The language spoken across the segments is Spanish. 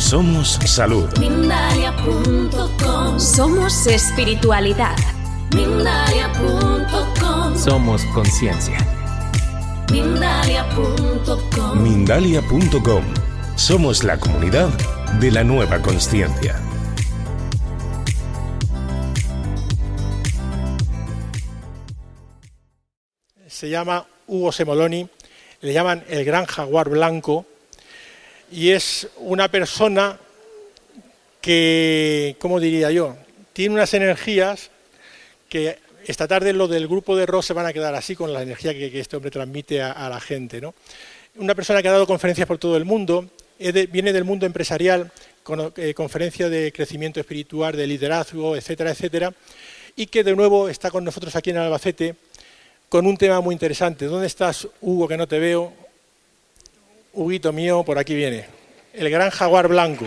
Somos salud. Mindalia.com. Somos espiritualidad. Mindalia.com. Somos conciencia. Mindalia.com. Mindalia.com. Somos la comunidad de la nueva consciencia. Se llama Hugo Semoloni, le llaman el gran jaguar blanco, y es una persona que, ¿cómo diría yo?, tiene unas energías que esta tarde los del grupo de Ross se van a quedar así con la energía que este hombre transmite a la gente, ¿no? Una persona que ha dado conferencias por todo el mundo, viene del mundo empresarial, con conferencias de crecimiento espiritual, de liderazgo, etcétera, etcétera, y que de nuevo está con nosotros aquí en Albacete con un tema muy interesante. ¿Dónde estás, Hugo, que no te veo? Huguito mío, por aquí viene. El gran jaguar blanco.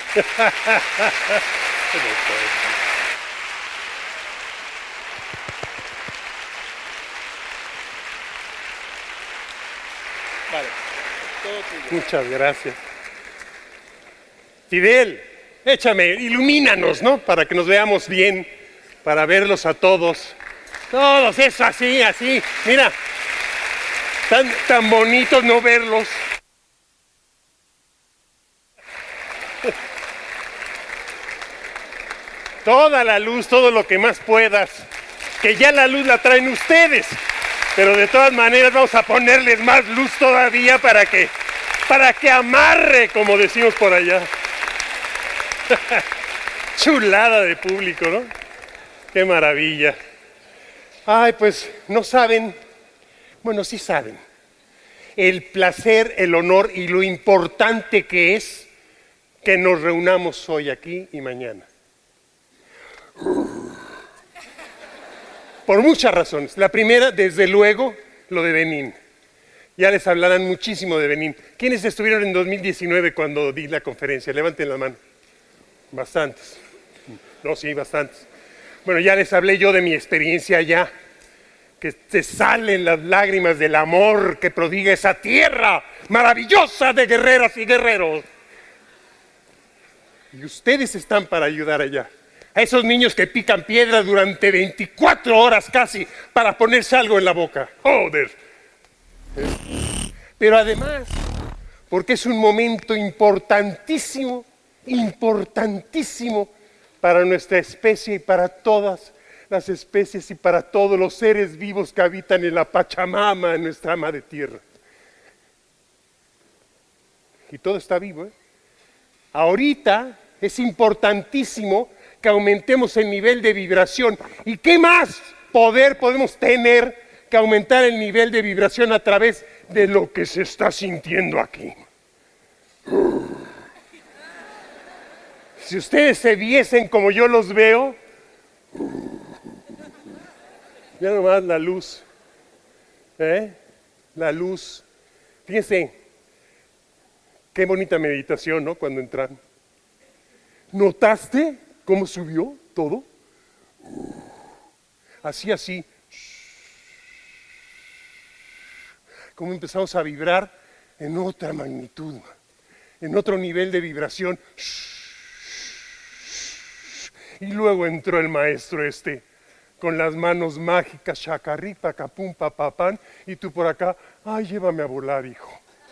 Vale, todo tuyo. Muchas gracias. Fidel, échame, ilumínanos, ¿no? Para que nos veamos bien, para verlos a todos. Todos, eso, así, así. Mira, tan bonitos no verlos. Toda la luz, todo lo que más puedas. Que ya la luz la traen ustedes. Pero de todas maneras vamos a ponerles más luz todavía para que amarre, como decimos por allá. Chulada de público, ¿no? Qué maravilla. Ay, pues no saben, bueno, sí saben, el placer, el honor y lo importante que es que nos reunamos hoy aquí y mañana. Por muchas razones. La primera, desde luego, lo de Benín. Ya les hablarán muchísimo de Benín. ¿Quiénes estuvieron en 2019 cuando di la conferencia? Levanten la mano. Bastantes. No, sí, bastantes. Bueno, ya les hablé yo de mi experiencia allá, que te salen las lágrimas del amor que prodiga esa tierra maravillosa de guerreras y guerreros. Y ustedes están para ayudar allá. A esos niños que pican piedra durante 24 horas casi para ponerse algo en la boca. ¡Joder! Pero además, porque es un momento importantísimo, importantísimo para nuestra especie y para todas las especies y para todos los seres vivos que habitan en la Pachamama, en nuestra madre tierra. Y todo está vivo, ¿eh? Ahorita es importantísimo que aumentemos el nivel de vibración. ¿Y qué más poder podemos tener que aumentar el nivel de vibración a través de lo que se está sintiendo aquí? Si ustedes se viesen como yo los veo, ya nomás la luz, la luz. Fíjense, qué bonita meditación, ¿no? Cuando entran. ¿Notaste cómo subió todo? Así. Cómo empezamos a vibrar en otra magnitud, en otro nivel de vibración. Y luego entró el maestro con las manos mágicas, chacarripa, capum, papapán, y tú por acá, ay, llévame a volar, hijo.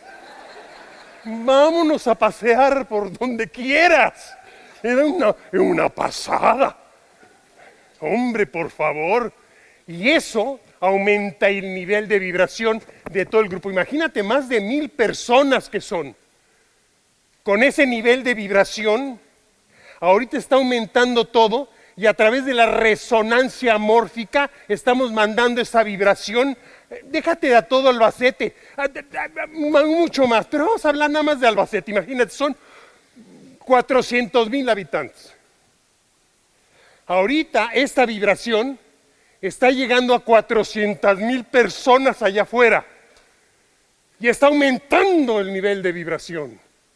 Vámonos a pasear por donde quieras. Era una pasada. Hombre, por favor. Y eso aumenta el nivel de vibración de todo el grupo. Imagínate más de 1000 personas que son. Con ese nivel de vibración, ahorita está aumentando todo y a través de la resonancia mórfica estamos mandando esa vibración. Déjate a todo Albacete, mucho más, pero vamos a hablar nada más de Albacete. Imagínate, son 400,000 habitantes. Ahorita esta vibración está llegando a 400,000 personas allá afuera y está aumentando el nivel de vibración.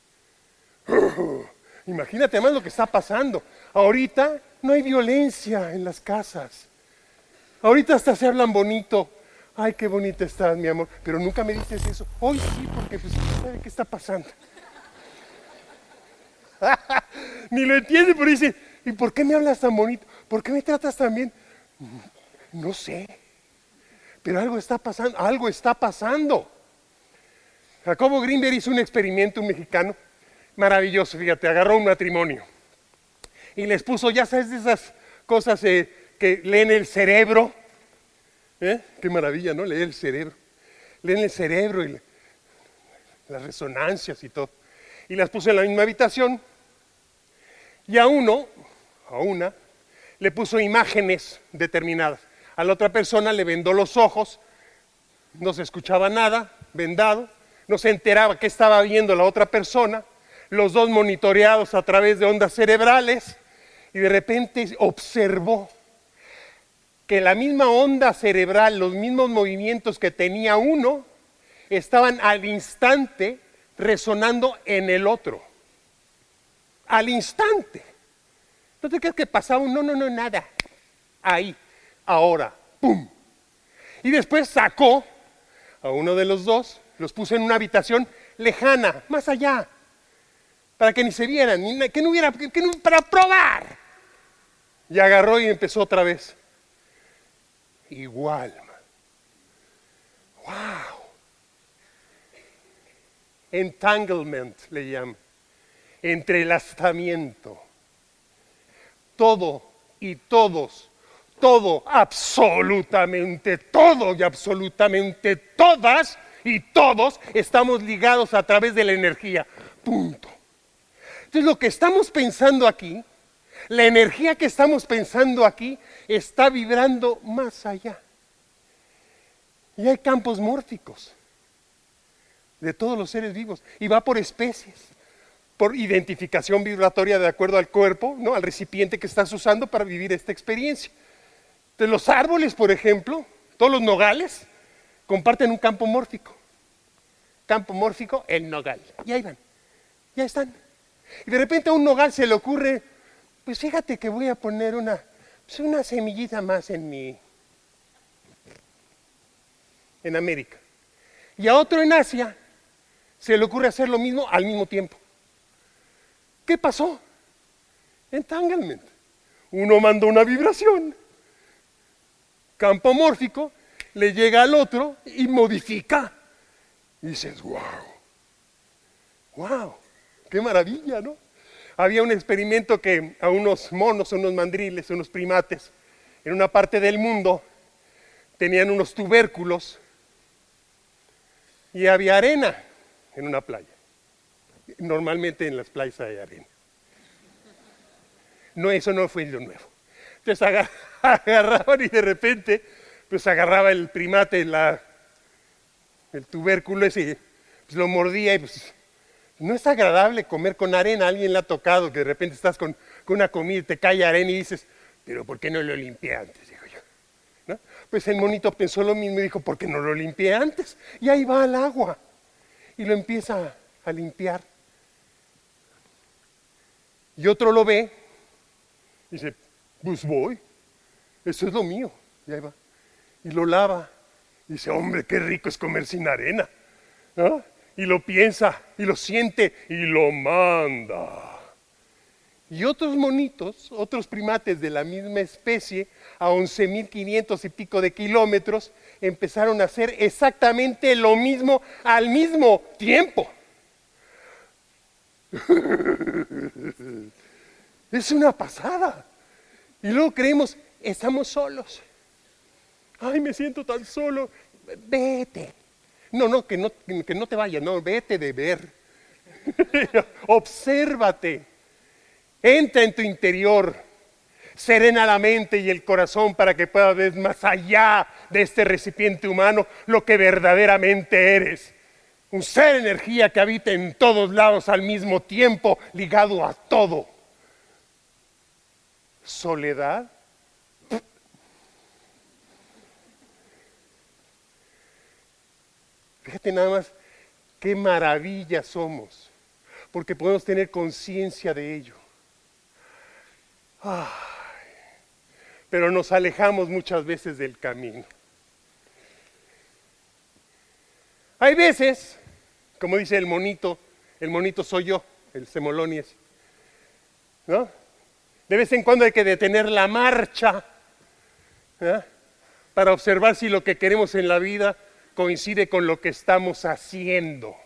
Imagínate más lo que está pasando. Ahorita no hay violencia en las casas. Ahorita hasta se hablan bonito. Ay, qué bonita estás, mi amor. Pero nunca me dices eso. Hoy sí, porque pues, ¿sabe qué está pasando? Ni lo entiende, pero dice, ¿y por qué me hablas tan bonito? ¿Por qué me tratas tan bien? No sé, pero algo está pasando, algo está pasando. Jacobo Greenberg hizo un experimento, un mexicano, maravilloso, fíjate, agarró un matrimonio y les puso, ya sabes, de esas cosas que leen el cerebro. Qué maravilla, ¿no? Leer el cerebro. Leen el cerebro y las resonancias y todo. Y las puso en la misma habitación. Y a una, le puso imágenes determinadas. A la otra persona le vendó los ojos, no se escuchaba nada, vendado, no se enteraba qué estaba viendo la otra persona, los dos monitoreados a través de ondas cerebrales, y de repente observó que la misma onda cerebral, los mismos movimientos que tenía uno, estaban al instante resonando en el otro. Al instante. ¿No te crees que pasaba un no, nada? Ahí, ahora, ¡pum! Y después sacó a uno de los dos, los puso en una habitación lejana, más allá, para que ni se vieran, para probar. Y agarró y empezó otra vez. Igual. ¡Wow! Entanglement le llaman. Entrelazamiento. Todo y todos, todo, absolutamente todo y absolutamente todas y todos estamos ligados a través de la energía. Punto. Entonces lo que estamos pensando aquí, la energía que estamos pensando aquí, está vibrando más allá. Y hay campos mórficos de todos los seres vivos y va por especies, por identificación vibratoria de acuerdo al cuerpo, ¿no? Al recipiente que estás usando para vivir esta experiencia. Entonces los árboles, por ejemplo, todos los nogales, comparten un campo mórfico. Campo mórfico, el nogal. Y ahí van, ya están. Y de repente a un nogal se le ocurre, pues fíjate que voy a poner una semillita más en América. Y a otro en Asia se le ocurre hacer lo mismo al mismo tiempo. ¿Qué pasó? Entanglement. Uno mandó una vibración, campo mórfico, le llega al otro y modifica. Y dices, wow, qué maravilla, ¿no? Había un experimento que a unos monos, unos mandriles, unos primates, en una parte del mundo, tenían unos tubérculos y había arena en una playa. Normalmente en las playas hay arena. No, eso no fue lo nuevo. Entonces agarraban y de repente, pues agarraba el primate el tubérculo ese, pues lo mordía y pues no es agradable comer con arena. Alguien le ha tocado que de repente estás con una comida y te cae arena y dices, pero ¿por qué no lo limpié antes? Digo yo, ¿no? Pues el monito pensó lo mismo y dijo, ¿por qué no lo limpié antes? Y ahí va al agua y lo empieza a limpiar. Y otro lo ve y dice, pues voy, eso es lo mío. Y ahí va. Y lo lava. Y dice, hombre, qué rico es comer sin arena, ¿no? Y lo piensa, y lo siente, y lo manda. Y otros monitos, otros primates de la misma especie, a 11.500 y pico de kilómetros, empezaron a hacer exactamente lo mismo al mismo tiempo. Es una pasada. Y luego creemos, estamos solos. Ay, me siento tan solo. Vete. No, que no te vayas, no, vete de ver. Obsérvate. Entra en tu interior. Serena la mente y el corazón para que puedas ver más allá de este recipiente humano lo que verdaderamente eres. Un ser energía que habita en todos lados al mismo tiempo, ligado a todo. Soledad. Fíjate nada más qué maravilla somos, porque podemos tener conciencia de ello. Ay, pero nos alejamos muchas veces del camino. Hay veces, como dice el monito soy yo, el Semolonies, ¿no? De vez en cuando hay que detener la marcha, ¿eh? Para observar si lo que queremos en la vida coincide con lo que estamos haciendo.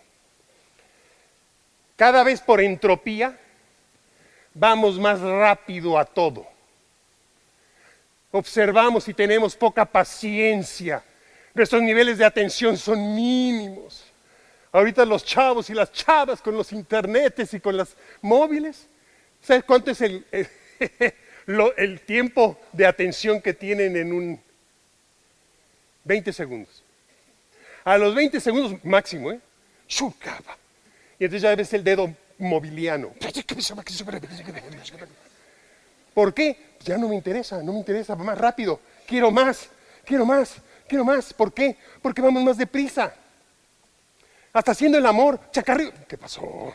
Cada vez por entropía vamos más rápido a todo. Observamos y tenemos poca paciencia. Nuestros niveles de atención son mínimos. Ahorita los chavos y las chavas con los internetes y con los móviles, ¿sabes cuánto es el tiempo de atención que tienen en un 20 segundos? A los 20 segundos máximo, ¡chucaba! Y entonces ya ves el dedo mobiliano. ¿Por qué? Ya no me interesa, más rápido. Quiero más. ¿Por qué? Porque vamos más deprisa. Hasta haciendo el amor, chacarrillo. ¿Qué pasó?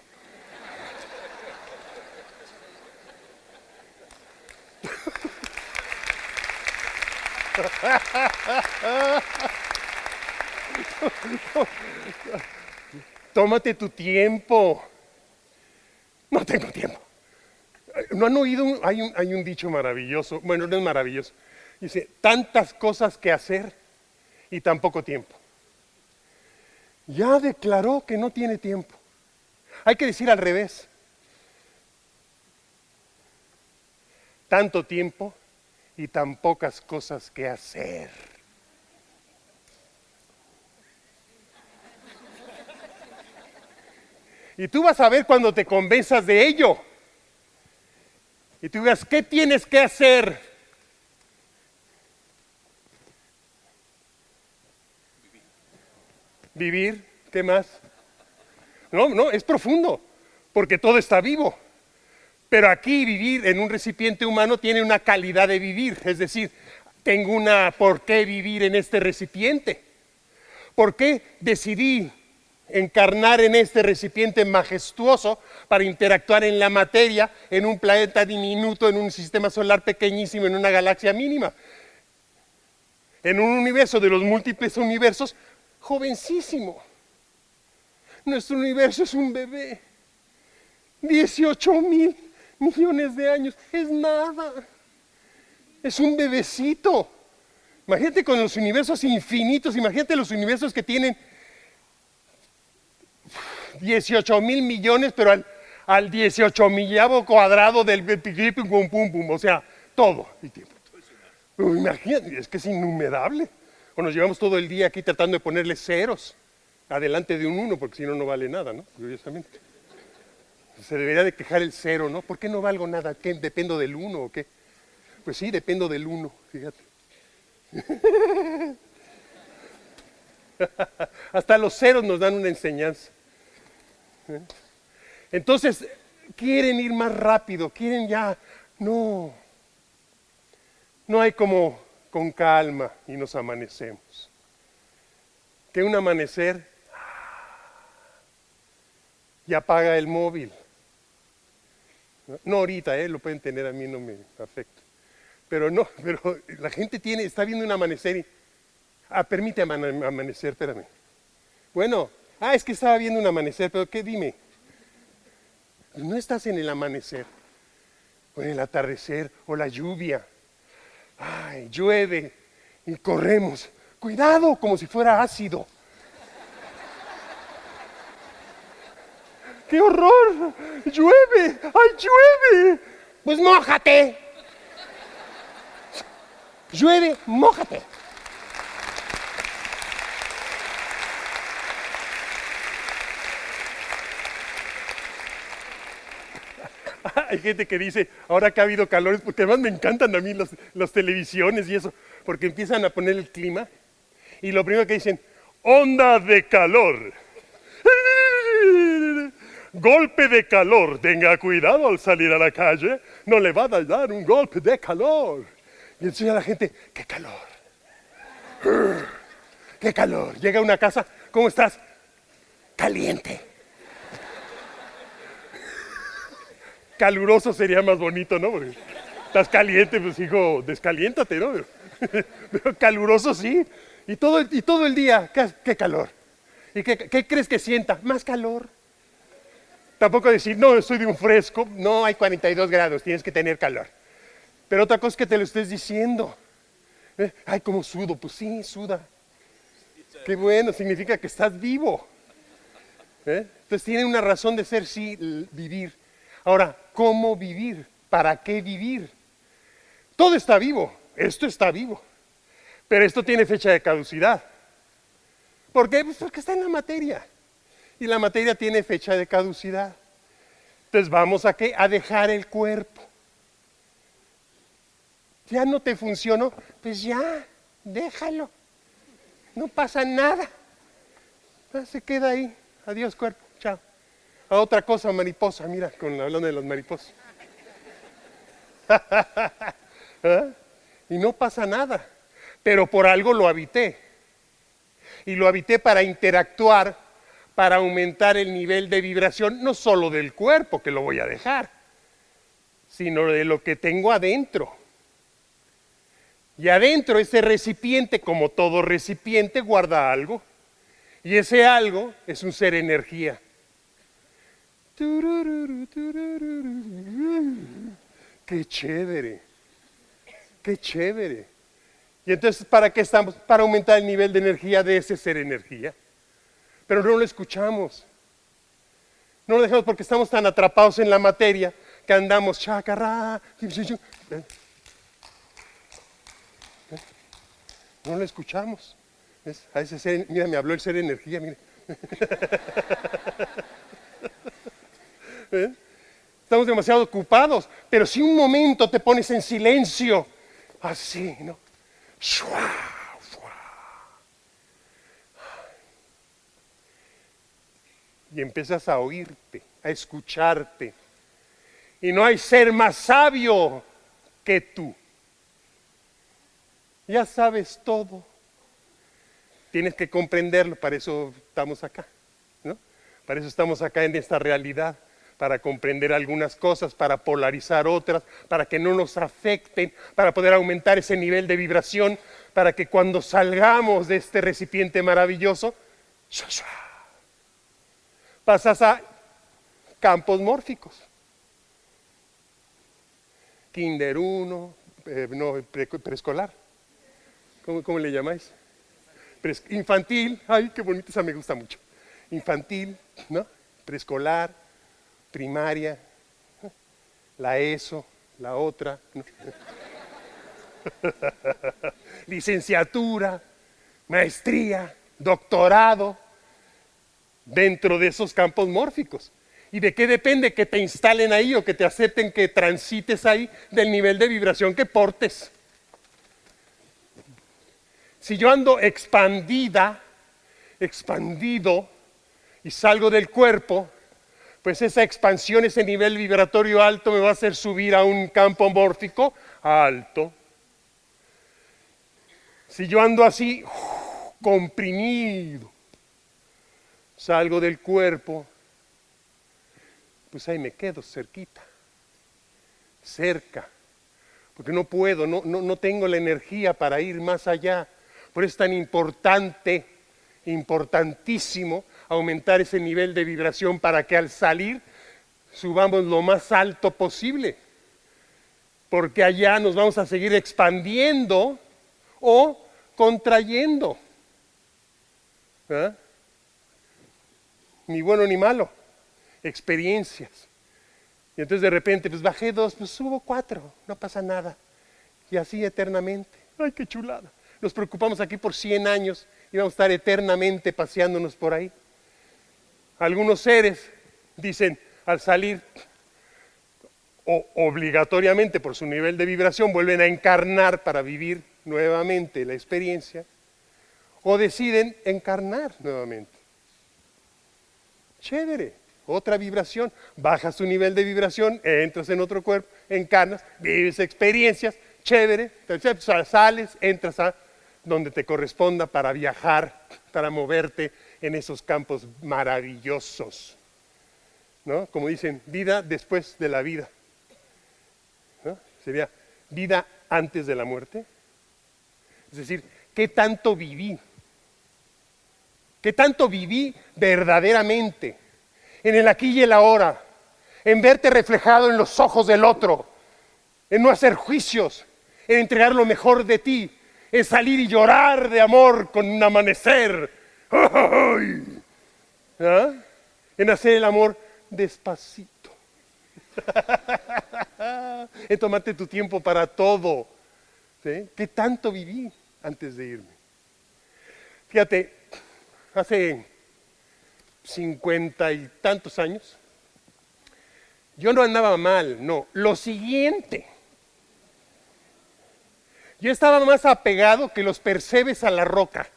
Tómate tu tiempo. No tengo tiempo. ¿No han oído? Hay un dicho maravilloso. Bueno, no es maravilloso. Dice, tantas cosas que hacer y tan poco tiempo. Ya declaró que no tiene tiempo. Hay que decir al revés. Tanto tiempo y tan pocas cosas que hacer. Y tú vas a ver cuando te convenzas de ello. Y tú digas, ¿qué tienes que hacer? Vivir. ¿Qué más? No, es profundo, porque todo está vivo. Pero aquí vivir en un recipiente humano tiene una calidad de vivir. Es decir, tengo por qué vivir en este recipiente. ¿Por qué decidí encarnar en este recipiente majestuoso para interactuar en la materia, en un planeta diminuto, en un sistema solar pequeñísimo, en una galaxia mínima? En un universo de los múltiples universos, jovencísimo. Nuestro universo es un bebé. 18,000 millones de años. Es nada. Es un bebecito. Imagínate con los universos infinitos. Imagínate los universos que tienen 18,000 millones, pero al 18,000avo cuadrado del pum, pum, pum. O sea, todo el tiempo. Pero imagínate, es que es innumerable. O nos llevamos todo el día aquí tratando de ponerle ceros adelante de un 1, porque si no, no vale nada, ¿no? Curiosamente. Se debería de quejar el 0, ¿no? ¿Por qué no valgo nada? ¿Qué, dependo del 1 o qué? Pues sí, dependo del 1, fíjate. Hasta los ceros nos dan una enseñanza. Entonces, quieren ir más rápido, quieren ya... No hay como con calma y nos amanecemos. Que un amanecer y apaga el móvil. No ahorita, lo pueden tener, a mí no me afecta. Pero la gente está viendo un amanecer y... permíteme amanecer, espérame. Bueno, es que estaba viendo un amanecer, pero ¿qué? Dime. No estás en el amanecer, o en el atardecer, o la lluvia. Llueve y corremos. Cuidado, como si fuera ácido. ¡Qué horror! ¡Llueve! ¡Llueve! Pues mójate. Llueve, mójate. Hay gente que dice, ahora que ha habido calores, porque además me encantan a mí las televisiones y eso, porque empiezan a poner el clima y lo primero que dicen, onda de calor. Golpe de calor, tenga cuidado al salir a la calle, no le va a dar un golpe de calor. Y entonces la gente, ¡qué calor! ¡Qué calor! Llega a una casa, ¿cómo estás? Caliente. Caluroso sería más bonito, ¿no? Porque estás caliente, pues hijo, descaliéntate, ¿no? Pero caluroso sí. Y todo el día, ¿qué calor? ¿Y qué crees que sienta? Más calor. Tampoco decir, no, estoy de un fresco. No, hay 42 grados, tienes que tener calor. Pero otra cosa es que te lo estés diciendo. Ay, cómo sudo. Pues sí, suda. Qué bueno, significa que estás vivo. Entonces tiene una razón de ser, sí, vivir. Ahora, ¿cómo vivir? ¿Para qué vivir? Todo está vivo, esto está vivo. Pero esto tiene fecha de caducidad. ¿Por qué? Pues porque está en la materia. Y la materia tiene fecha de caducidad. Entonces vamos a ¿qué? A dejar el cuerpo. Ya no te funcionó, pues ya, déjalo. No pasa nada. Se queda ahí. Adiós cuerpo, chao. A otra cosa, mariposa, mira, hablando de las mariposas. Y no pasa nada. Pero por algo lo habité. Y lo habité para interactuar, para aumentar el nivel de vibración, no solo del cuerpo, que lo voy a dejar, sino de lo que tengo adentro. Y adentro ese recipiente, como todo recipiente, guarda algo. Y ese algo es un ser energía. ¡Qué chévere! ¡Qué chévere! Y entonces, ¿para qué estamos? Para aumentar el nivel de energía de ese ser energía. Pero no lo escuchamos. No lo dejamos porque estamos tan atrapados en la materia que andamos chacarra. No lo escuchamos. ¿Ves? A ese ser, mira, me habló el ser energía, mire. Estamos demasiado ocupados, pero si un momento te pones en silencio, así, ¿no? Y empiezas a oírte, a escucharte. Y no hay ser más sabio que tú. Ya sabes todo. Tienes que comprenderlo, para eso estamos acá, ¿no? Para eso estamos acá en esta realidad, para comprender algunas cosas, para polarizar otras, para que no nos afecten, para poder aumentar ese nivel de vibración, para que cuando salgamos de este recipiente maravilloso, pasas a campos mórficos. Kinder 1, preescolar. ¿Cómo le llamáis? Infantil, ay, qué bonita, esa me gusta mucho. Infantil, ¿no? Preescolar, primaria, la ESO, la otra, ¿no? Licenciatura, maestría, doctorado, dentro de esos campos mórficos. ¿Y de qué depende que te instalen ahí o que te acepten que transites ahí? Del nivel de vibración que portes. Si yo ando expandido y salgo del cuerpo, pues esa expansión, ese nivel vibratorio alto me va a hacer subir a un campo mórfico alto. Si yo ando así, comprimido, salgo del cuerpo, pues ahí me quedo cerquita, cerca, porque no puedo, no tengo la energía para ir más allá. Por eso es tan importante, importantísimo, aumentar ese nivel de vibración para que al salir subamos lo más alto posible. Porque allá nos vamos a seguir expandiendo o contrayendo. Ni bueno ni malo, experiencias. Y entonces de repente, pues bajé 2, pues subo 4, no pasa nada. Y así eternamente. ¡Ay, qué chulada! Nos preocupamos aquí por 100 años y vamos a estar eternamente paseándonos por ahí. Algunos seres dicen, al salir, o obligatoriamente por su nivel de vibración, vuelven a encarnar para vivir nuevamente la experiencia, o deciden encarnar nuevamente. Chévere, otra vibración, bajas tu nivel de vibración, entras en otro cuerpo, encarnas, vives experiencias, chévere, sales, entras a donde te corresponda para viajar, para moverte en esos campos maravillosos, ¿no? Como dicen, vida después de la vida, ¿no? Sería vida antes de la muerte. Es decir, ¿qué tanto viví? ¿Qué tanto viví verdaderamente? en el aquí y el ahora, en verte reflejado en los ojos del otro, en no hacer juicios, en entregar lo mejor de ti, en salir y llorar de amor con un amanecer, ¡ay! ¿Ah? En hacer el amor despacito, en tomarte tu tiempo para todo. ¿Sí? ¿Qué tanto viví antes de irme? Fíjate, hace 50 y tantos años, yo no andaba mal, no, lo siguiente. Yo estaba más apegado que los percebes a la roca.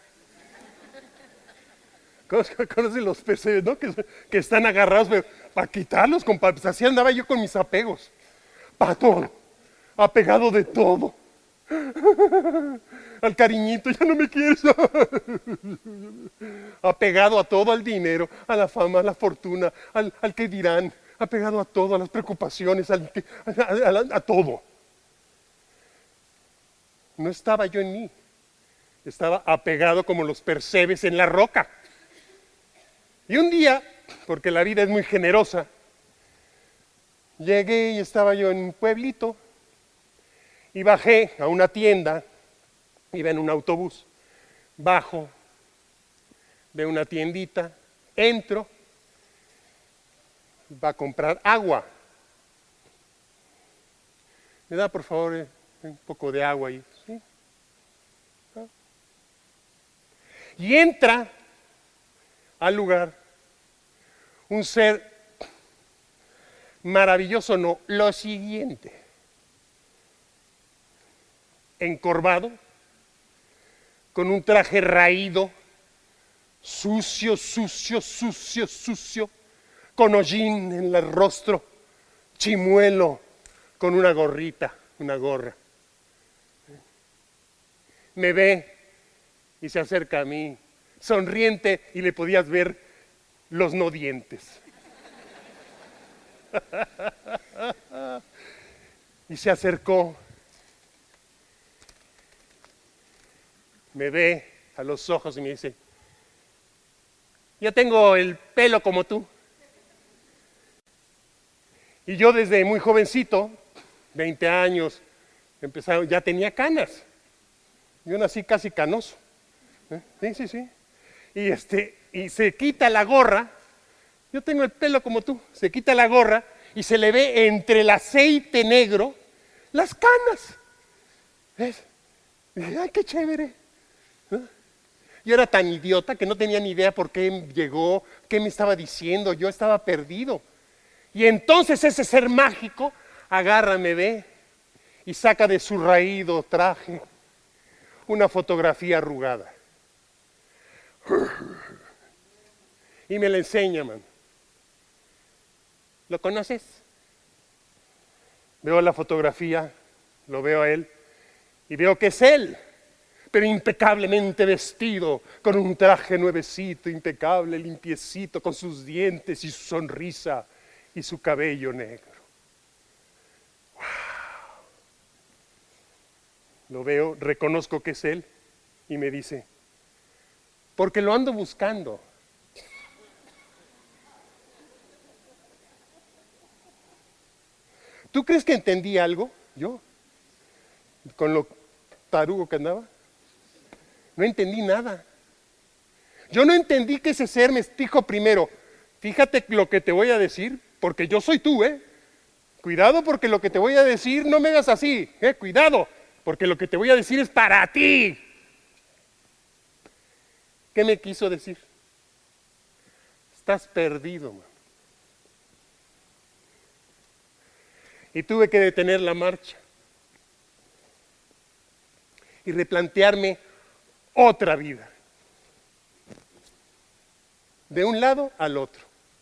¿Conocen los percebes, no? Que están agarrados para quitarlos, compadre. Pues así andaba yo con mis apegos. Para todo. Apegado de todo. Al cariñito, ya no me quieres. Apegado a todo, al dinero, a la fama, a la fortuna, al que dirán. Apegado a todo, a las preocupaciones, a todo. No estaba yo en mí. Estaba apegado como los percebes en la roca. Y un día, porque la vida es muy generosa, llegué y estaba yo en un pueblito y bajé a una tienda, iba en un autobús, bajo de una tiendita, entro, va a comprar agua. ¿Me da por favor un poco de agua ahí? ¿Sí? ¿Ah? Y entra al lugar un ser maravilloso, no, lo siguiente, encorvado, con un traje raído, sucio, con hollín en el rostro, chimuelo, con una gorrita, una gorra. Me ve y se acerca a mí, sonriente, y le podías ver los no dientes. Y se acercó, me ve a los ojos y me dice: yo tengo el pelo como tú. Y yo desde muy jovencito, 20 años, ya tenía canas. Yo nací casi canoso. Sí. Y se quita la gorra. Yo tengo el pelo como tú. Se quita la gorra y se le ve entre el aceite negro las canas. ¿Ves? Y dije: ay, qué chévere. Yo era tan idiota que no tenía ni idea por qué llegó, qué me estaba diciendo. Yo estaba perdido. Y entonces ese ser mágico agarra, me ve y saca de su raído traje una fotografía arrugada. Y me la enseña, man. ¿Lo conoces? Veo la fotografía, lo veo a él y veo que es él, pero impecablemente vestido, con un traje nuevecito, impecable, limpiecito, con sus dientes y su sonrisa y su cabello negro. ¡Wow! Lo veo, reconozco que es él y me dice: porque lo ando buscando. ¿Tú crees que entendí algo? Yo, con lo tarugo que andaba, no entendí nada. Yo no entendí que ese ser me dijo primero: fíjate lo que te voy a decir, porque yo soy tú, Cuidado, porque lo que te voy a decir no me hagas así, Cuidado, porque lo que te voy a decir es para ti. ¿Qué me quiso decir? Estás perdido, man. Y tuve que detener la marcha y replantearme otra vida, de un lado al otro.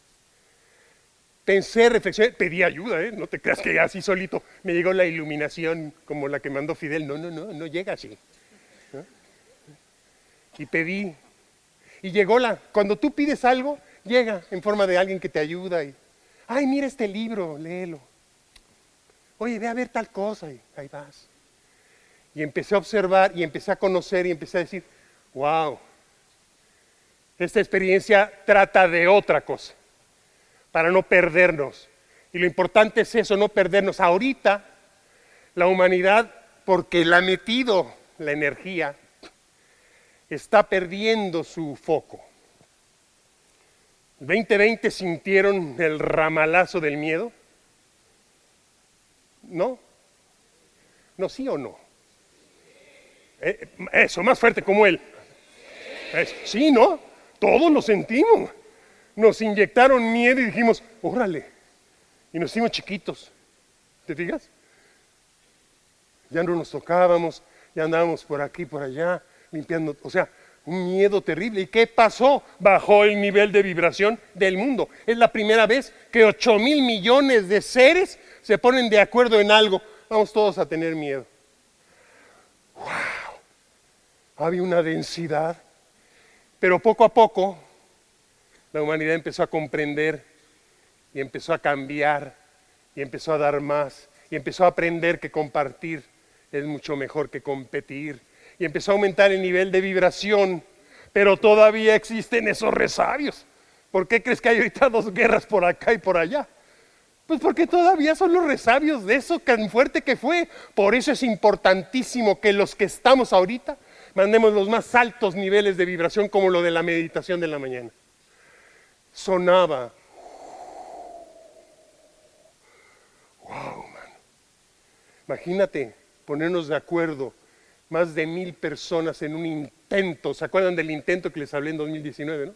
Pensé, reflexioné, pedí ayuda, no te creas que así solito me llegó la iluminación como la que mandó Fidel. No llega así. ¿No? Y pedí, y llegó cuando tú pides algo, llega en forma de alguien que te ayuda y: ay, mira este libro, léelo. Oye, ve a ver tal cosa, y ahí vas. Y empecé a observar y empecé a conocer y empecé a decir: wow, esta experiencia trata de otra cosa. para no perdernos. Y lo importante es eso, no perdernos. Ahorita, la humanidad, porque le ha metido la energía, está perdiendo su foco. ¿El 2020 sintieron el ramalazo del miedo? ¿No? ¿No, sí o no? Eso, más fuerte como él. Sí, ¿no? Todos lo sentimos. Nos inyectaron miedo y dijimos, órale. Y nos hicimos chiquitos. ¿Te fijas? Ya no nos tocábamos, ya andábamos por aquí, por allá, limpiando. O sea, un miedo terrible. ¿Y qué pasó? Bajó el nivel de vibración del mundo. Es la primera vez que 8,000 millones de seres se ponen de acuerdo en algo. Vamos todos a tener miedo. ¡Wow! Había una densidad. Pero poco a poco, la humanidad empezó a comprender y empezó a cambiar y empezó a dar más y empezó a aprender que compartir es mucho mejor que competir y empezó a aumentar el nivel de vibración, pero todavía existen esos resabios. ¿Por qué crees que hay ahorita 2 guerras por acá y por allá? Pues porque todavía son los resabios de eso tan fuerte que fue. Por eso es importantísimo que los que estamos ahorita mandemos los más altos niveles de vibración, como lo de la meditación de la mañana. Sonaba. Wow, man. Imagínate ponernos de acuerdo, más de 1,000 personas en un intento. ¿Se acuerdan del intento que les hablé en 2019, no?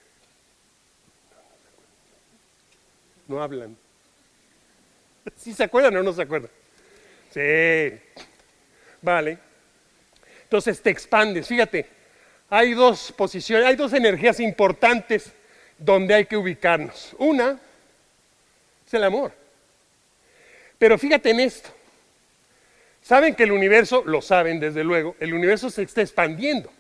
No hablan. ¿Sí se acuerdan o no se acuerdan? Sí. Vale. Entonces te expandes. Fíjate, hay 2 posiciones, hay 2 energías importantes donde hay que ubicarnos. Una es el amor. Pero fíjate en esto. Saben que el universo, lo saben desde luego, el universo se está expandiendo.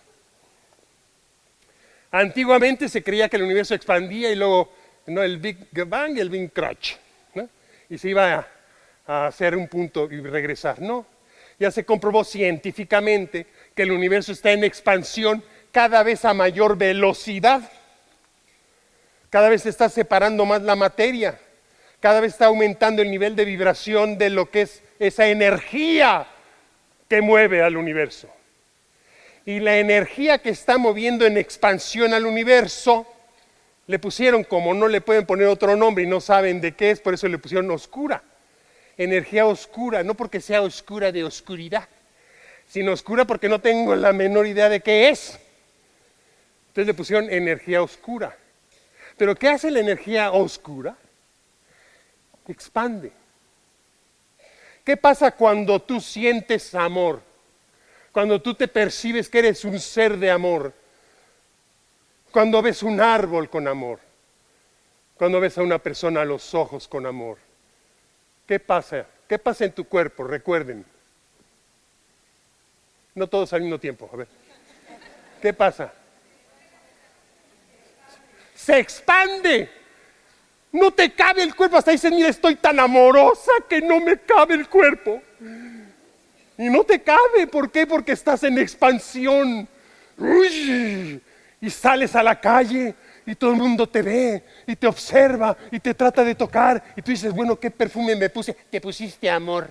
Antiguamente se creía que el universo se expandía y luego, ¿no?, el Big Bang y el Big Crunch, ¿no? Y se iba a hacer un punto y regresar. No, ya se comprobó científicamente que el universo está en expansión cada vez a mayor velocidad. Cada vez se está separando más la materia. Cada vez está aumentando el nivel de vibración de lo que es esa energía que mueve al universo. Y la energía que está moviendo en expansión al universo, le pusieron, como no le pueden poner otro nombre y no saben de qué es, por eso le pusieron oscura. Energía oscura, no porque sea oscura de oscuridad, sino oscura porque no tengo la menor idea de qué es. Entonces le pusieron energía oscura. ¿Pero qué hace la energía oscura? Expande. ¿Qué pasa cuando tú sientes amor? Cuando tú te percibes que eres un ser de amor. Cuando ves un árbol con amor. Cuando ves a una persona a los ojos con amor. ¿Qué pasa? ¿Qué pasa en tu cuerpo? Recuerden. No todos al mismo tiempo. A ver. ¿Qué pasa? Se expande. No te cabe el cuerpo. Hasta dices, mira, estoy tan amorosa que no me cabe el cuerpo. Y no te cabe. ¿Por qué? Porque estás en expansión. Uy, y sales a la calle y todo el mundo te ve y te observa y te trata de tocar. Y tú dices, bueno, ¿qué perfume me puse? Te pusiste amor.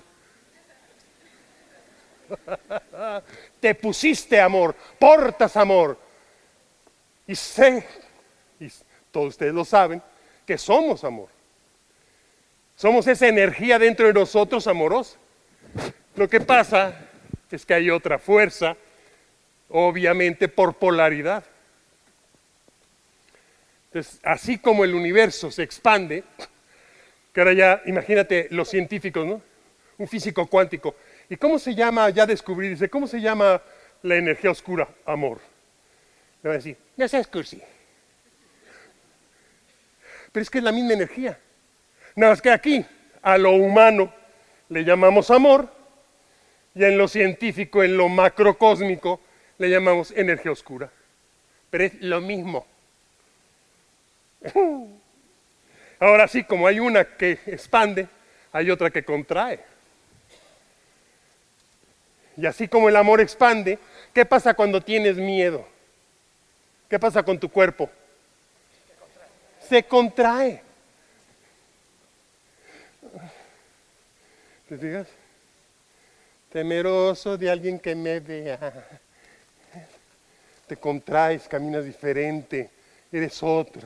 Te pusiste amor. Portas amor. Y sé, y todos ustedes lo saben, que somos amor. Somos esa energía dentro de nosotros amorosa. Lo que pasa es que hay otra fuerza, obviamente por polaridad. Entonces, así como el universo se expande, que ahora ya, imagínate los científicos, ¿no? Un físico cuántico. ¿Y cómo se llama? Ya descubrí, dice, ¿cómo se llama la energía oscura? Amor. Le va a decir, no seas cursi. Pero es que es la misma energía. Nada más que aquí, a lo humano, le llamamos amor, y en lo científico, en lo macrocósmico, le llamamos energía oscura. Pero es lo mismo. Ahora sí, como hay una que expande, hay otra que contrae. Y así como el amor expande, ¿qué pasa cuando tienes miedo? ¿Qué pasa con tu cuerpo? Se contrae. ¿Te fijas? Temeroso de alguien que me vea. Te contraes, caminas diferente, eres otro.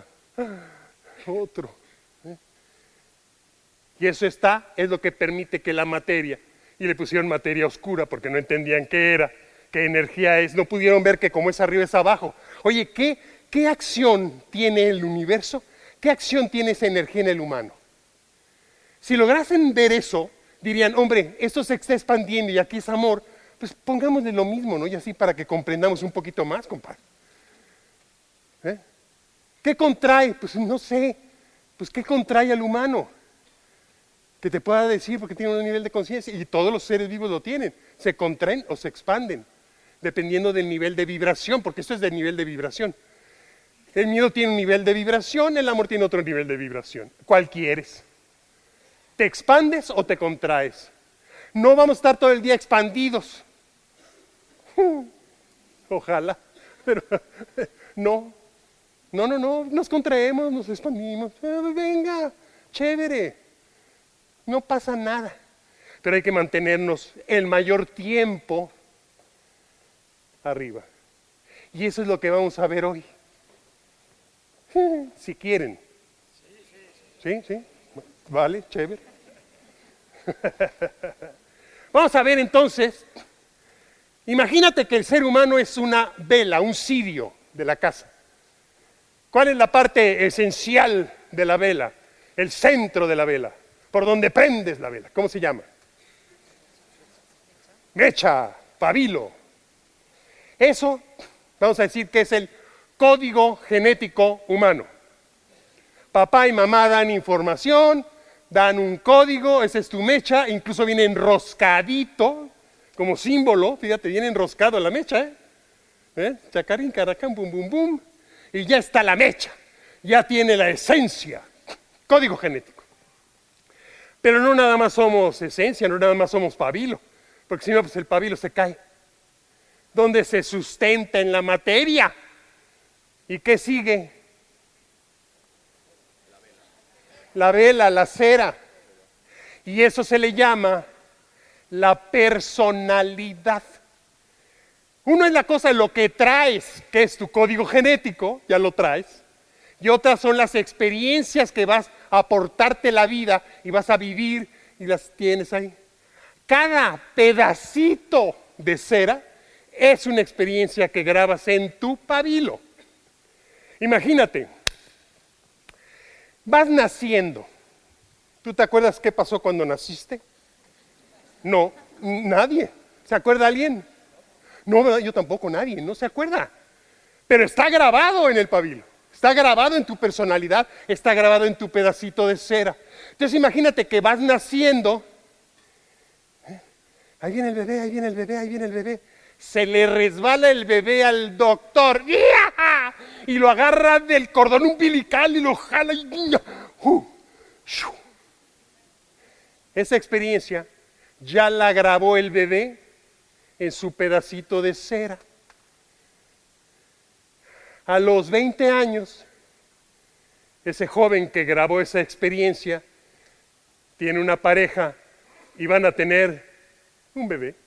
Y eso es lo que permite que la materia, y le pusieron materia oscura porque no entendían qué era, qué energía es, no pudieron ver que como es arriba es abajo. Oye, ¿qué acción tiene el universo? ¿Qué acción tiene esa energía en el humano? Si lograsen ver eso, dirían, hombre, esto se está expandiendo y aquí es amor, pues pongámosle lo mismo, ¿no? Y así para que comprendamos un poquito más, compadre. ¿Qué contrae? Pues no sé, pues ¿qué contrae al humano? Que te pueda decir, porque tiene un nivel de conciencia, y todos los seres vivos lo tienen, se contraen o se expanden, dependiendo del nivel de vibración, porque esto es del nivel de vibración. El miedo tiene un nivel de vibración, el amor tiene otro nivel de vibración. ¿Cuál quieres? ¿Te expandes o te contraes? No vamos a estar todo el día expandidos. Ojalá, pero no, nos contraemos, nos expandimos. Venga, chévere, no pasa nada. Pero hay que mantenernos el mayor tiempo arriba. Y eso es lo que vamos a ver hoy. Si quieren. Sí. Vale, chévere. Vamos a ver entonces, imagínate que el ser humano es una vela, un cirio de la casa. ¿Cuál es la parte esencial de la vela? El centro de la vela, por donde prendes la vela. ¿Cómo se llama? Mecha, pabilo. Eso, vamos a decir que es el código genético humano. Papá y mamá dan información, dan un código, esa es tu mecha, incluso viene enroscadito, como símbolo, fíjate, viene enroscado la mecha, chacarín, caracán, bum, bum, bum, y ya está la mecha, ya tiene la esencia, código genético. Pero no nada más somos esencia, no nada más somos pabilo, porque si no, pues el pabilo se cae. ¿Dónde se sustenta? En la materia. ¿Y qué sigue? La vela, la cera. Y eso se le llama la personalidad. Uno es la cosa de lo que traes, que es tu código genético, ya lo traes. Y otras son las experiencias que vas a aportarte la vida y vas a vivir y las tienes ahí. Cada pedacito de cera es una experiencia que grabas en tu pabilo. Imagínate, vas naciendo. ¿Tú te acuerdas qué pasó cuando naciste? No, nadie. ¿Se acuerda alguien? No, ¿verdad? Yo tampoco, nadie, no se acuerda. Pero está grabado en el pabilo, está grabado en tu personalidad, está grabado en tu pedacito de cera. Entonces imagínate que vas naciendo. Ahí viene el bebé, ahí viene el bebé, ahí viene el bebé. Se le resbala el bebé al doctor y lo agarra del cordón umbilical y lo jala y esa experiencia ya la grabó el bebé en su pedacito de cera. A los 20 años, ese joven que grabó esa experiencia tiene una pareja y van a tener un bebé.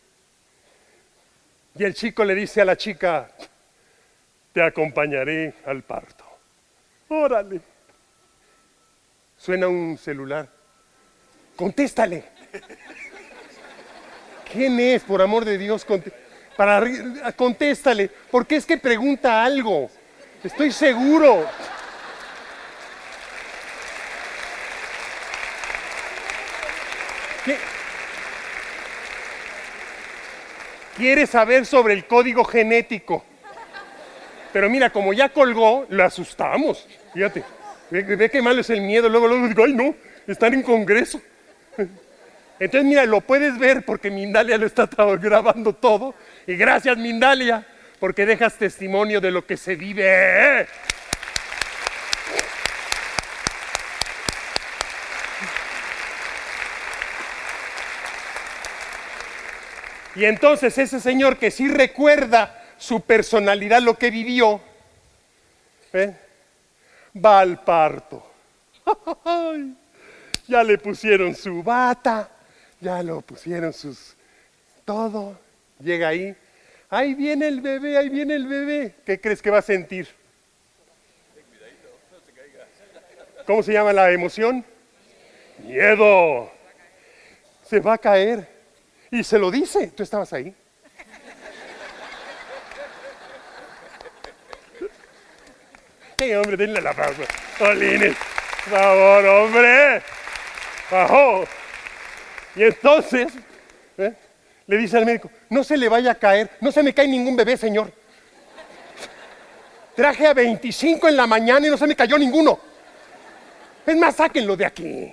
Y el chico le dice a la chica, te acompañaré al parto. Órale. Suena un celular. Contéstale. ¿Quién es, por amor de Dios? Contéstale. Porque es que pregunta algo. Estoy seguro. ¿Qué? Quiere saber sobre el código genético. Pero mira, como ya colgó, lo asustamos. Fíjate, ve qué malo es el miedo. Luego digo, ay no, están en congreso. Entonces mira, lo puedes ver porque Mindalia lo está grabando todo. Y gracias Mindalia, porque dejas testimonio de lo que se vive. Y entonces ese señor que sí recuerda su personalidad, lo que vivió, va al parto. Ya le pusieron su bata, Ya lo pusieron todo, llega ahí. Ahí viene el bebé, ahí viene el bebé. ¿Qué crees que va a sentir? ¿Cómo se llama la emoción? Miedo. Se va a caer. Y se lo dice. ¿Tú estabas ahí? Sí, hombre, denle la aplauso. Jolines, por favor, hombre. Bajó. Y entonces, le dice al médico, no se le vaya a caer, no se me cae ningún bebé, señor. Traje a 25 en la mañana y no se me cayó ninguno. Es más, sáquenlo de aquí.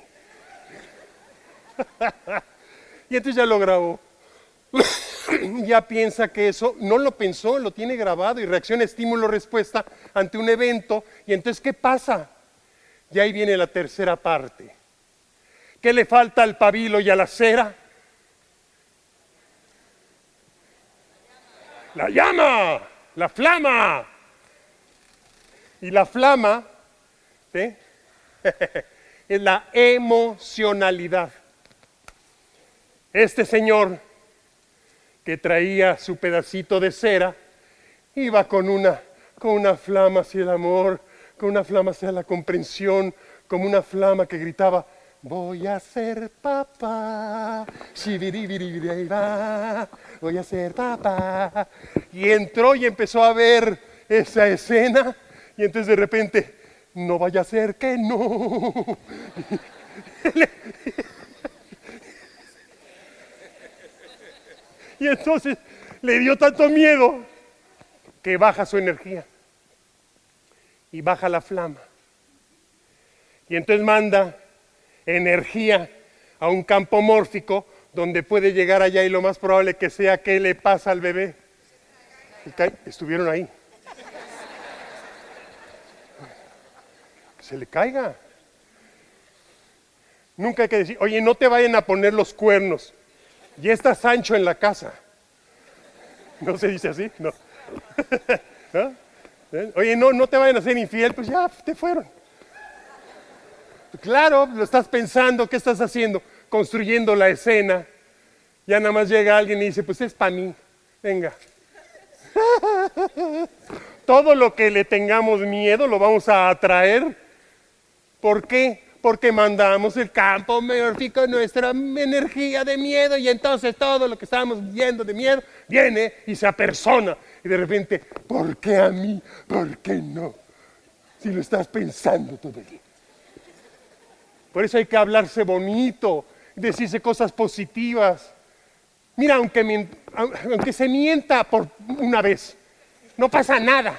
Y entonces ya lo grabó. Ya piensa que eso, no lo pensó, lo tiene grabado y reacciona estímulo-respuesta ante un evento. Y entonces, ¿qué pasa? Y ahí viene la tercera parte. ¿Qué le falta al pabilo y a la cera? La llama, la flama. Y la flama, ¿sí? Es la emocionalidad. Este señor que traía su pedacito de cera iba con una flama hacia el amor, con una flama hacia la comprensión, como una flama que gritaba, voy a ser papá, voy a ser papá. Y entró y empezó a ver esa escena y entonces de repente, no vaya a ser que no. Y entonces le dio tanto miedo que baja su energía y baja la flama. Y entonces manda energía a un campo mórfico donde puede llegar allá y lo más probable que sea que le pasa al bebé. Estuvieron ahí. Se le caiga. Nunca hay que decir, oye, no te vayan a poner los cuernos. Ya estás ancho en la casa. ¿No se dice así? No. ¿No? Oye, no te vayan a ser infiel, pues ya te fueron. Claro, lo estás pensando, ¿qué estás haciendo? Construyendo la escena. Ya nada más llega alguien y dice, pues es para mí. Venga. Todo lo que le tengamos miedo lo vamos a atraer. ¿Por qué? Porque mandamos el campo mórfico nuestra energía de miedo y entonces todo lo que estábamos viendo de miedo viene y se apersona. Y de repente, ¿por qué a mí? ¿Por qué no? Si lo estás pensando todo el día. Por eso hay que hablarse bonito, decirse cosas positivas. Mira, aunque se mienta por una vez, no pasa nada.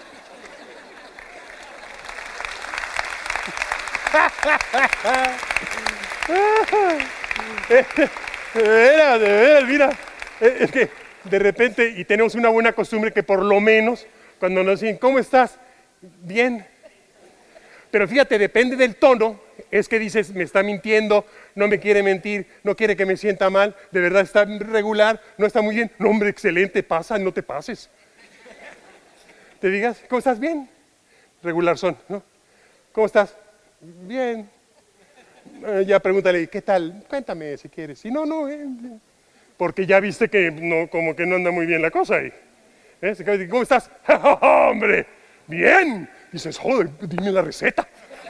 De veras, mira. Es que de repente, y tenemos una buena costumbre que por lo menos, cuando nos dicen, ¿cómo estás? Bien. Pero fíjate, depende del tono, es que dices, me está mintiendo, no me quiere mentir, no quiere que me sienta mal, de verdad está regular, no está muy bien. No, hombre, excelente, pasa, no te pases. Te digas, ¿cómo estás? Bien. Regular son, ¿no? ¿Cómo estás? Bien. Ya pregúntale, ¿qué tal? Cuéntame si quieres. Si no, porque ya viste que no, como que no anda muy bien la cosa ahí. ¿Cómo estás? ¡Hombre! ¡Bien! Dices, joder, dime la receta.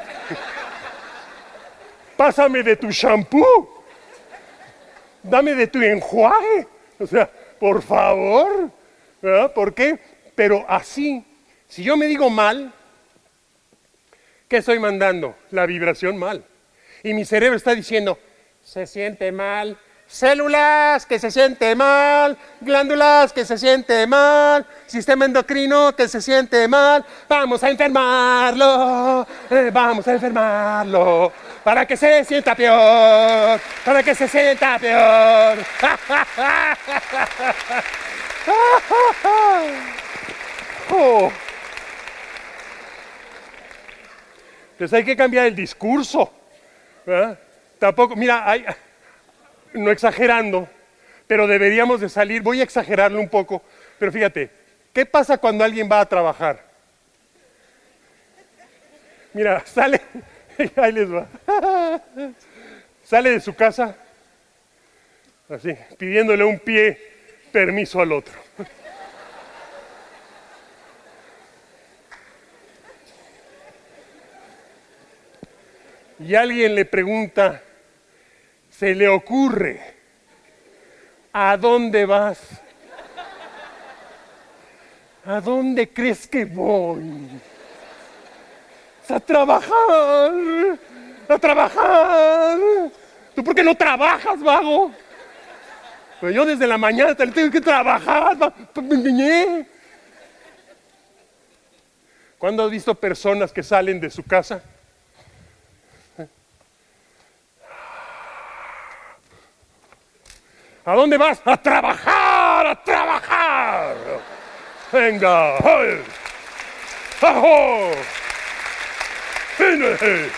Pásame de tu shampoo. Dame de tu enjuague. O sea, por favor. ¿Verdad? ¿Por qué? Pero así, si yo me digo mal, ¿qué estoy mandando? La vibración mal. Y mi cerebro está diciendo, se siente mal. Células que se siente mal, glándulas que se siente mal, sistema endocrino que se siente mal, vamos a enfermarlo, para que se sienta peor, para que se sienta peor. Oh. Entonces hay que cambiar el discurso, ¿verdad? Tampoco, mira, no exagerando, pero deberíamos de salir, voy a exagerarlo un poco, pero fíjate, ¿qué pasa cuando alguien va a trabajar? Mira, sale, ahí les va, sale de su casa, Así, pidiéndole un pie permiso al otro. Y alguien le pregunta, se le ocurre, ¿a dónde vas? ¿A dónde crees que voy? A trabajar, a trabajar. ¿Tú por qué no trabajas, vago? Pues yo desde la mañana tengo que trabajar. ¿Cuándo has visto personas que salen de su casa? ¿A dónde vas? ¡A trabajar! ¡A trabajar! ¡Venga! ¡Ay! ¡Ajo! ¡Vine!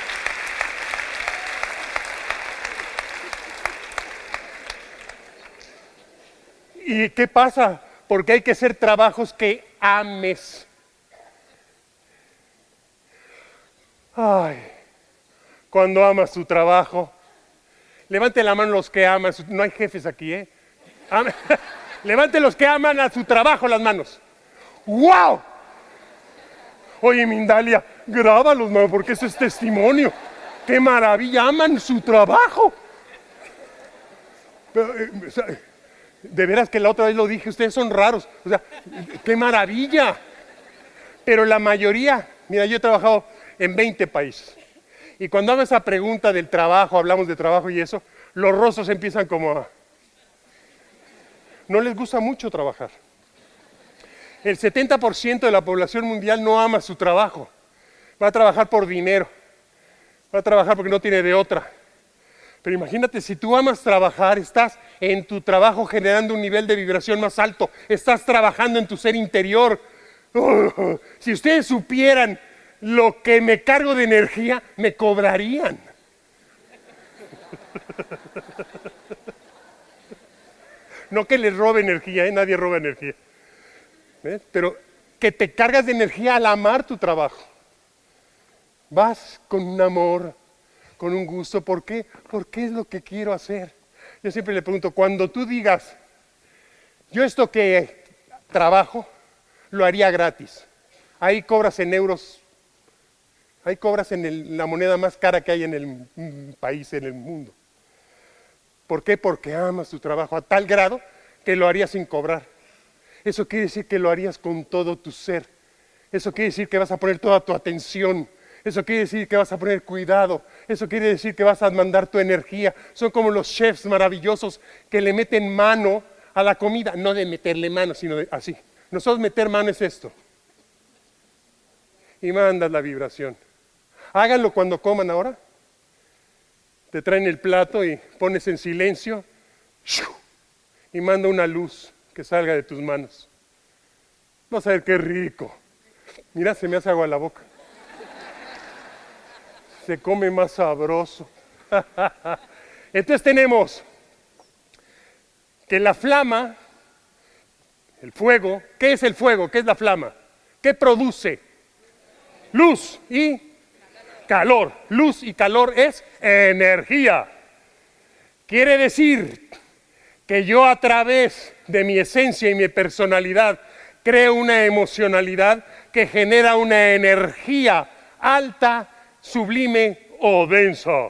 ¿Y qué pasa? Porque hay que hacer trabajos que ames. Ay, cuando amas tu trabajo. Levante la mano los que aman, no hay jefes aquí, ¿eh? Levante los que aman a su trabajo las manos. ¡Wow! Oye, Mindalia, grábalos, mano, porque eso es testimonio. ¡Qué maravilla! Aman su trabajo. Pero, de veras que la otra vez lo dije, ustedes son raros. O sea, ¡qué maravilla! Pero la mayoría, mira, yo he trabajado en 20 países. Y cuando hago esa pregunta del trabajo, hablamos de trabajo y eso, los rostros empiezan como a... No les gusta mucho trabajar. El 70% de la población mundial no ama su trabajo. Va a trabajar por dinero. Va a trabajar porque no tiene de otra. Pero imagínate, si tú amas trabajar, estás en tu trabajo generando un nivel de vibración más alto. Estás trabajando en tu ser interior. Si ustedes supieran lo que me cargo de energía, me cobrarían. No que les robe energía, nadie roba energía. ¿Ves? Pero que te cargas de energía al amar tu trabajo. Vas con un amor, con un gusto. ¿Por qué? Porque es lo que quiero hacer. Yo siempre le pregunto, cuando tú digas, yo esto que trabajo, lo haría gratis. Ahí cobras en euros. Ahí cobras en la moneda más cara que hay en el país, en el mundo. ¿Por qué? Porque amas tu trabajo a tal grado que lo harías sin cobrar. Eso quiere decir que lo harías con todo tu ser. Eso quiere decir que vas a poner toda tu atención. Eso quiere decir que vas a poner cuidado. Eso quiere decir que vas a mandar tu energía. Son como los chefs maravillosos que le meten mano a la comida. No de meterle mano, sino de así. Nosotros meter mano es esto. Y mandas la vibración. Háganlo cuando coman ahora. Te traen el plato y pones en silencio y manda una luz que salga de tus manos. Vas a ver qué rico. Mira, se me hace agua en la boca. Se come más sabroso. Entonces tenemos que la flama, el fuego, ¿qué es el fuego? ¿Qué es la flama? ¿Qué produce? Luz y calor. Luz y calor es energía. Quiere decir que yo a través de mi esencia y mi personalidad creo una emocionalidad que genera una energía alta, sublime o densa.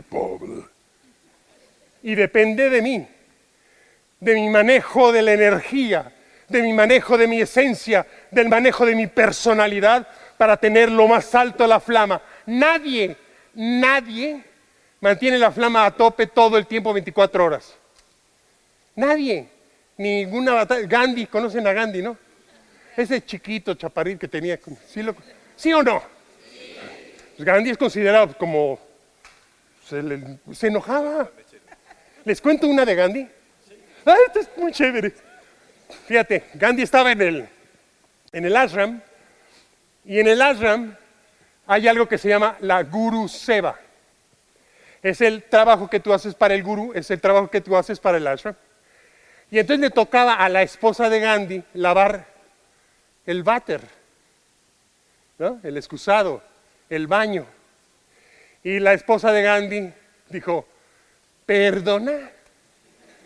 Y depende de mí, de mi manejo de la energía, de mi manejo de mi esencia, del manejo de mi personalidad para tener lo más alto la flama. Nadie mantiene la flama a tope todo el tiempo, 24 horas. Nadie. Ninguna batalla. Gandhi, ¿conocen a Gandhi, no? Ese chiquito chaparrín que tenía. ¿Sí o no? Sí. Pues Gandhi es considerado como... Se enojaba. ¿Les cuento una de Gandhi? ¡Ay, esto es muy chévere! Fíjate, Gandhi estaba en el ashram. Y en el ashram hay algo que se llama la Guru Seva. Es el trabajo que tú haces para el gurú, es el trabajo que tú haces para el ashram. Y entonces le tocaba a la esposa de Gandhi lavar el váter, ¿no? El excusado, el baño. Y la esposa de Gandhi dijo, ¿perdona?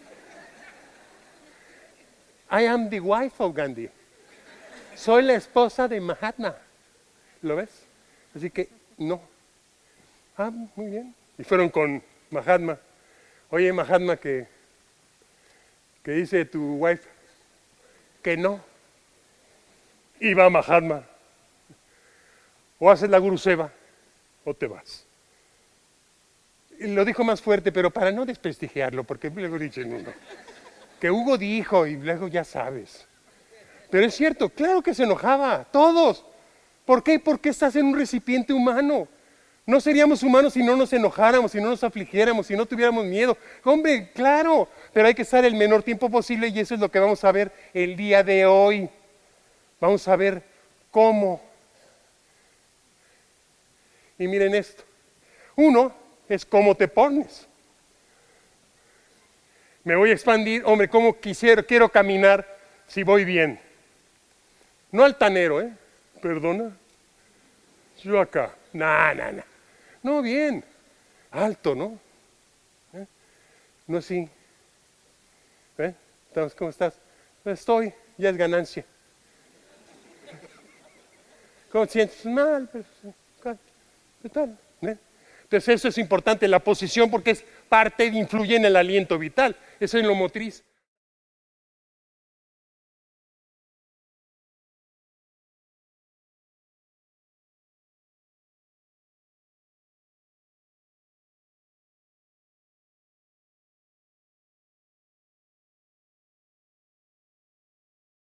I am the wife of Gandhi. Soy la esposa de Mahatma. ¿Lo ves? Así que, no. Ah, muy bien. Y fueron con Mahatma. Oye, Mahatma, que dice tu wife que no. Y va Mahatma. O haces la Guru Seva o te vas. Y lo dijo más fuerte, pero para no desprestigiarlo, porque luego dicen uno, que Hugo dijo y luego ya sabes. Pero es cierto, claro que se enojaba, todos. ¿Por qué? Porque estás en un recipiente humano. No seríamos humanos si no nos enojáramos, si no nos afligiéramos, si no tuviéramos miedo. Hombre, claro, pero hay que estar el menor tiempo posible y eso es lo que vamos a ver el día de hoy. Vamos a ver cómo. Y miren esto. Uno es cómo te pones. Me voy a expandir, hombre, cómo quiero caminar si voy bien. No altanero, perdona. Yo acá, no, bien, alto, ¿no? No así. Entonces, ¿cómo estás? Estoy, ya es ganancia. ¿Cómo te sientes? Mal, pero ¿qué tal? Entonces eso es importante, la posición, porque es parte, influye en el aliento vital, eso es en lo motriz.